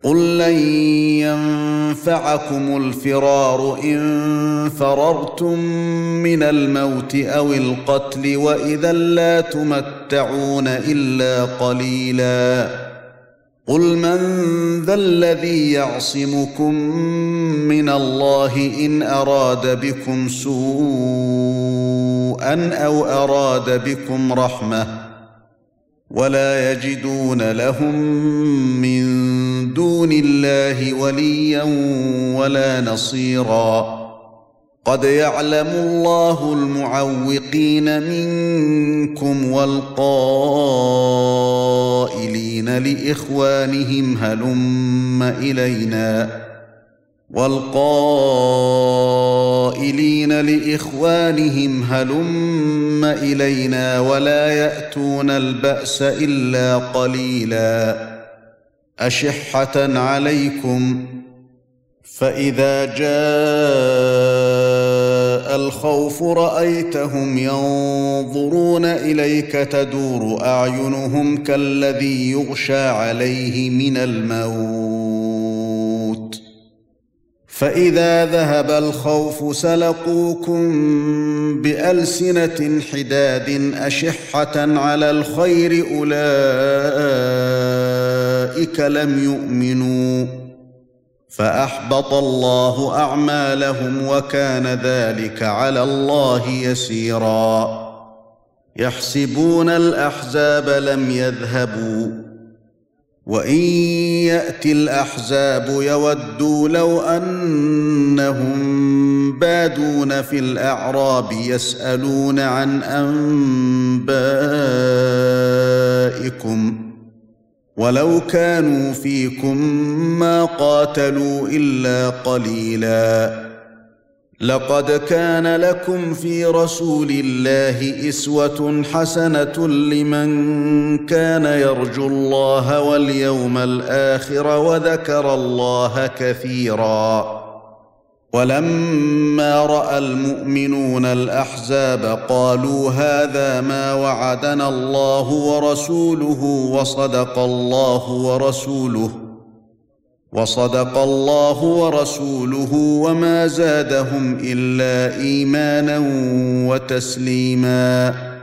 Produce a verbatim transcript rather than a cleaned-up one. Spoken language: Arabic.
قل لن ينفعكم الفرار إن فررتم من الموت أو القتل وإذا لا تمتعون إلا قليلا قل من ذا الذي يعصمكم من الله إن أراد بكم سوءا أو أراد بكم رحمة ولا يجدون لهم من دون الله وليا ولا نصيرا قد يعلم الله المعوقين منكم والقائلين لإخوانهم هلم إلينا والقائلين لإخوانهم هلم إلينا ولا يأتون البأس إلا قليلا أشحة عليكم فإذا جاء الخوف رأيتهم ينظرون إليك تدور أعينهم كالذي يغشى عليه من الموت فإذا ذهب الخوف سلقوكم بألسنة حداد أشحة على الخير أولئك لم يؤمنوا فأحبط الله أعمالهم وكان ذلك على الله يسيرا يحسبون الأحزاب لم يذهبوا وإن يأتي الأحزاب يودوا لو أنهم بادون في الأعراب يسألون عن أنبائكم ولو كانوا فيكم ما قاتلوا إلا قليلا لقد كان لكم في رسول الله أسوة حسنة لمن كان يرجو الله واليوم الآخر وذكر الله كثيرا ولما رأى المؤمنون الأحزاب قالوا هذا ما وعدنا الله ورسوله وصدق الله ورسوله وصدق الله ورسوله وما زادهم إلا إيمانا وتسليما